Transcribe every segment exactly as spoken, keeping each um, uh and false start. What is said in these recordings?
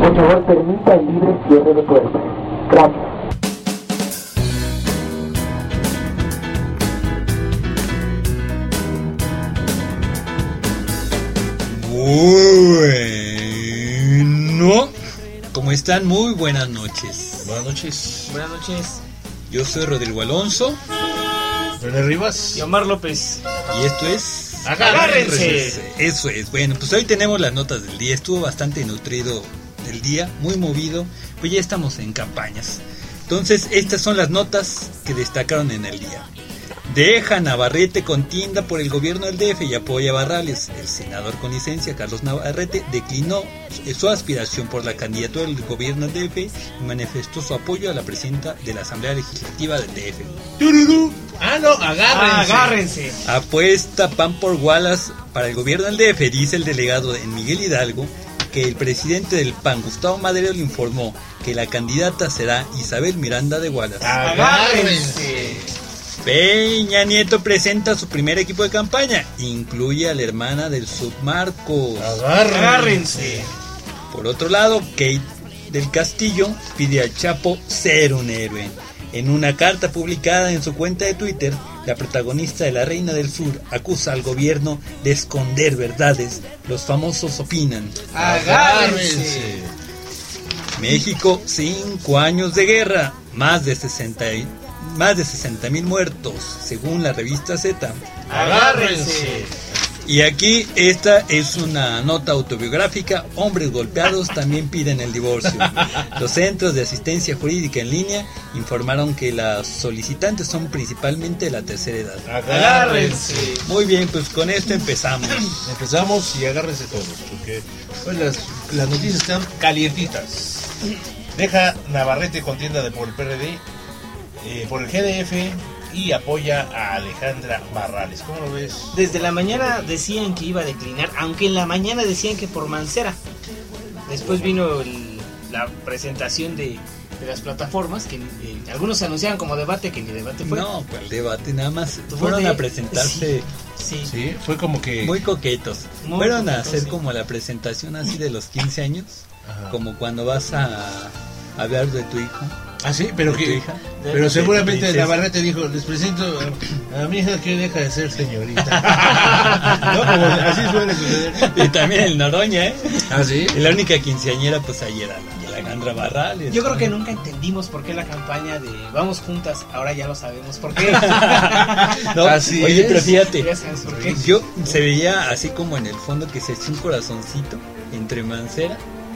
Por favor, permita el libre cierre de puertas. Gracias. Bueno, ¿cómo están? Muy buenas noches. Buenas noches. Buenas noches. Yo soy Rodrigo Alonso. René Rivas. Y Omar López. Y esto es... ¡Agárrense! Eso es. Bueno, pues hoy tenemos las notas del día. Estuvo bastante nutrido el día, muy movido. Pues ya estamos en campañas. Entonces, estas son las notas que destacaron en el día. Deja Navarrete contienda por el gobierno del D F y apoya a Barrales. El senador con licencia, Carlos Navarrete, declinó su aspiración por la candidatura del gobierno del D F y manifestó su apoyo a la presidenta de la Asamblea Legislativa del D F. ¡Tururú! Ah, no, agárrense. Agárrense. Apuesta P A N por Wallace para el gobierno del D F, dice el delegado en Miguel Hidalgo, que el presidente del P A N, Gustavo Madero, le informó que la candidata será Isabel Miranda de Wallace. Agárrense. Peña Nieto presenta su primer equipo de campaña, incluye a la hermana del Submarcos. Agárrense. Por otro lado, Kate del Castillo pide al Chapo ser un héroe. En una carta publicada en su cuenta de Twitter, la protagonista de La Reina del Sur acusa al gobierno de esconder verdades. Los famosos opinan. Agárrense. México, cinco años de guerra, más de sesenta más de sesenta mil muertos, según la revista Z. Agárrense. Y aquí esta es una nota autobiográfica. Hombres golpeados también piden el divorcio. Los centros de asistencia jurídica en línea informaron que las solicitantes son principalmente de la tercera edad. Agárrense. Muy bien, pues con esto empezamos. Empezamos y agárrense todos, porque pues, las, las noticias están calientitas. Deja Navarrete contienda de por el P R D, eh, por el G D F y apoya a Alejandra Barrales. ¿Cómo lo ves? Desde la mañana decían que iba a declinar, aunque en la mañana decían que por Mancera. Después vino el, la presentación de, de las plataformas, que eh, algunos anunciaban como debate, que ni debate fue. No, pues el debate nada más fueron a presentarse. Sí, sí. Sí, fue como que... Muy coquetos. Muy fueron coquetos, a hacer sí. como la presentación así de los quince años. Ajá. Como cuando vas a hablar de tu hijo. Ah, sí, pero ¿De tu que... hija? Pero De- seguramente de princesa. Navarrete dijo, les presento a, a mi hija que deja de ser señorita. No, como así suele suceder. Y también el Noroña, ¿eh? ¿Ah, sí? Y la única quinceañera, pues ahí era la Alejandra Barrales. Yo creo que nunca entendimos por qué la campaña de vamos juntas, ahora ya lo sabemos por qué. No, Así oye, es. pero fíjate, Ya sabes por qué. yo se veía así como en el fondo que se echó un corazoncito entre Mancera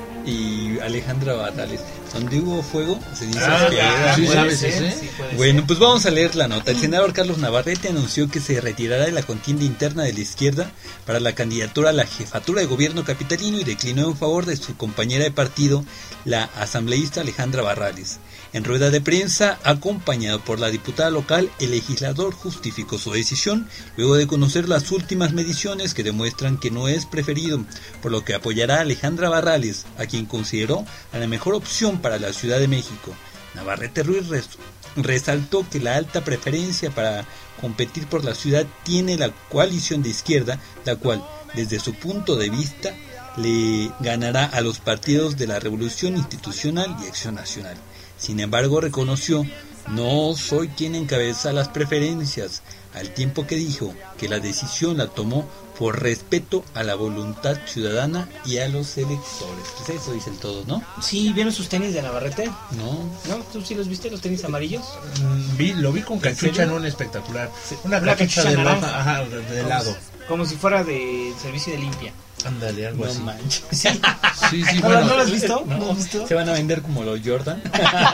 y Alejandra Barrales. Donde hubo fuego, se dice Ah, que ah, era sí, fuego. sabes ser, ese. sí puede Bueno, ser. pues vamos a leer la nota. El senador Carlos Navarrete anunció que se retirará de la contienda interna de la izquierda para la candidatura a la jefatura de gobierno capitalino y declinó en favor de su compañera de partido, la asambleísta Alejandra Barrales. En rueda de prensa, acompañado por la diputada local, el legislador justificó su decisión luego de conocer las últimas mediciones que demuestran que no es preferido, por lo que apoyará a Alejandra Barrales, a quien consideró a la mejor opción para la Ciudad de México. Navarrete Ruiz res- resaltó que la alta preferencia para competir por la ciudad tiene la coalición de izquierda, la cual, desde su punto de vista, le ganará a los partidos de la Revolución Institucional y Acción Nacional. Sin embargo, reconoció, no soy quien encabeza las preferencias, al tiempo que dijo que la decisión la tomó por respeto a la voluntad ciudadana y a los electores. Pues eso dicen todos, ¿no? Sí, ¿vieron sus tenis de Navarrete? No. ¿No? ¿Tú sí los viste, los tenis amarillos? Mm, vi, lo vi con ¿En cachucha serio? en un espectacular. Sí, Una una cachucha cachucha de naranja. loja, ajá, de, de lado. Como si fuera de servicio de limpia. Ándale, algo No así. manches. Sí. Sí, sí, ¿No, bueno. ¿No lo has visto? No, ¿No lo has visto? se van a vender como los Jordan.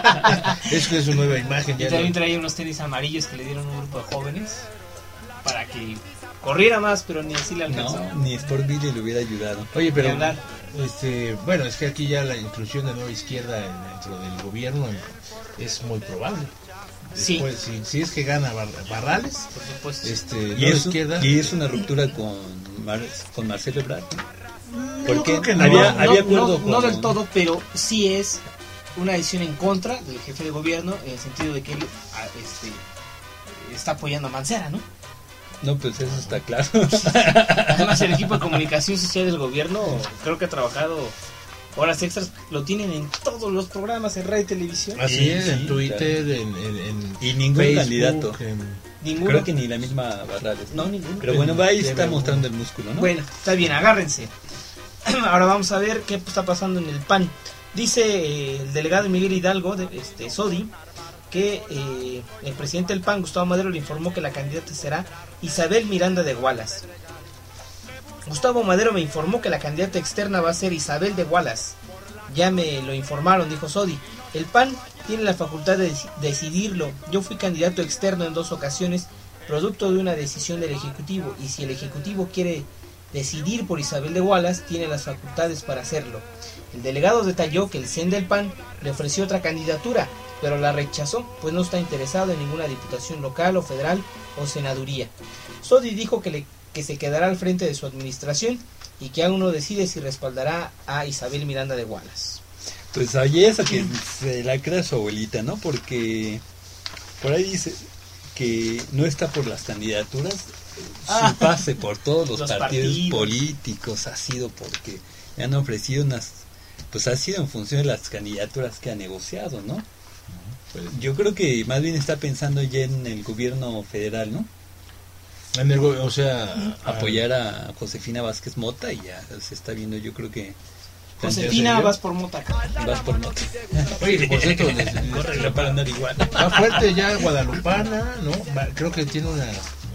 Es que es una nueva imagen. Y Ya también no- traía unos tenis amarillos que le dieron a un grupo de jóvenes para que corriera más, pero ni así le alcanzó. No, ni Sportville le hubiera ayudado. Oye, Ni pero hablar. este, bueno, es que aquí ya la inclusión de nueva izquierda dentro del gobierno es muy probable. Sí. Después, si, si es que gana Bar- Barrales, Por supuesto. este, Y nueva es, izquierda. y es una ruptura con, Mar, con Marcelo Ebrard, ¿no? Porque creo que no. había, no, había no, acuerdo no, con... no del todo, pero sí es una decisión en contra del jefe de gobierno, en el sentido de que él a, este, está apoyando a Mancera, ¿no? No, pues eso está claro. Además, el equipo de comunicación social del gobierno creo que ha trabajado Horas extras lo tienen en todos los programas en radio y televisión. Así Sí, es, sí, en Twitter, claro. en, en, en Y ningún Facebook, candidato. en- Ninguno. Creo que ni la misma Barrales. No, ninguno. Pero bueno, va ahí Debe está haber mostrando el músculo, ¿no? Bueno, está bien, agárrense. Ahora vamos a ver qué está pasando en el P A N. Dice eh, el delegado Miguel Hidalgo, de, este Sodi, que eh, el presidente del P A N, Gustavo Madero, le informó que la candidata será Isabel Miranda de Wallace. Gustavo Madero me informó que la candidata externa va a ser Isabel de Wallace. Ya me lo informaron, dijo Sodi. El P A N tiene la facultad de dec- decidirlo. Yo fui candidato externo en dos ocasiones, producto de una decisión del Ejecutivo, y si el Ejecutivo quiere decidir por Isabel de Wallace, tiene las facultades para hacerlo. El delegado detalló que el C E N del P A N le ofreció otra candidatura, pero la rechazó, pues no está interesado en ninguna diputación local o federal o senaduría. Sodi dijo que, le, que se quedará al frente de su administración y que aún no decide si respaldará a Isabel Miranda de Wallace. Pues ahí esa que se la crea su abuelita, ¿no? Porque por ahí dice que no está por las candidaturas. Ah. Su pase por todos los, Los partidos, partidos. políticos ha sido porque le han ofrecido unas, pues ha sido en función de las candidaturas que ha negociado, ¿no? pues, Yo creo que más bien está pensando ya en el gobierno federal, ¿no? en el go- o sea, Apoyar a Josefina Vázquez Mota y ya se está viendo, yo creo que Josefina, serio? vas por mota. vas por Mota. Oye, por cierto, les- les- Córrele para andar igual. va fuerte ya Guadalupana, ¿no? Va- creo que tiene una eh,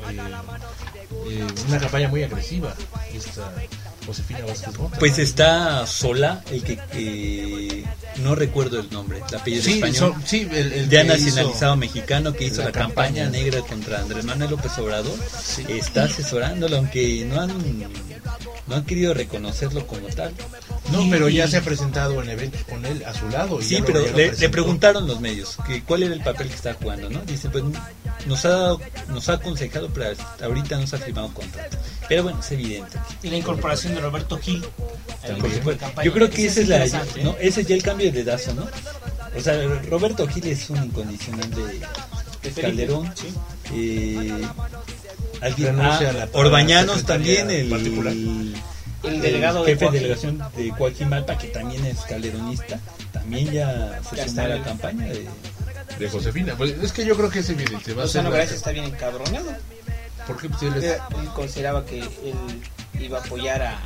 eh, una campaña muy agresiva esta Josefina Vázquez Mota. Pues está sola, el que eh, no recuerdo el nombre, el apellido sí, español. son- sí, el, el Ya que nacionalizado hizo- mexicano que hizo la, la campaña, campaña. negra contra Andrés Manuel López Obrador, Sí. está asesorándolo, aunque no han no han querido reconocerlo como tal. No, pero ya se ha presentado en eventos con él a su lado. y Sí, ya lo- pero ya lo le, le presentó. preguntaron los medios que cuál era el papel que estaba jugando, ¿no? Dice, pues nos ha dado- nos ha aconsejado, pero hasta ahorita no se ha firmado contrato. Pero bueno, es evidente. Y la incorporación de Roberto Gil. al También. equipo de campaña. Yo creo que ese Ese es la, interesante, ¿eh? no, ese es ya el cambio de dedazo, ¿no? O sea, Roberto Gil es un incondicional de, De Felipe, Calderón. sí. Eh, alguien, Renuncia ah, a la- Orbañanos a la secretaría también, el, particular. el El delegado de jefe de Coahuila. delegación de Coajimalpa, que también es calderonista, también ya se Ya sumó está a la bien. campaña de, De Josefina. Pues es que yo creo que es evidente. Va a ser Lozano la- Gracia está bien encabronado. Porque pues, él es- Él consideraba que él iba a apoyar a,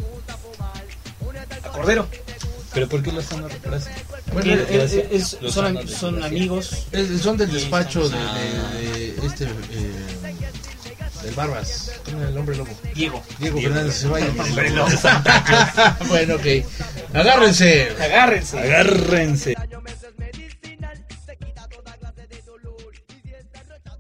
a Cordero. pero ¿por qué lo están reemplazando? Porque bueno, él- él- es- Lozano son, de son Gracia. amigos. es- son del Y despacho de, Ah. de- de este. eh, del Barbas. ¿Cómo era el nombre lobo? Diego. Diego Fernández Ceballos. Hombre, lobo. Bueno, ok. Agárrense. Agárrense. Agárrense.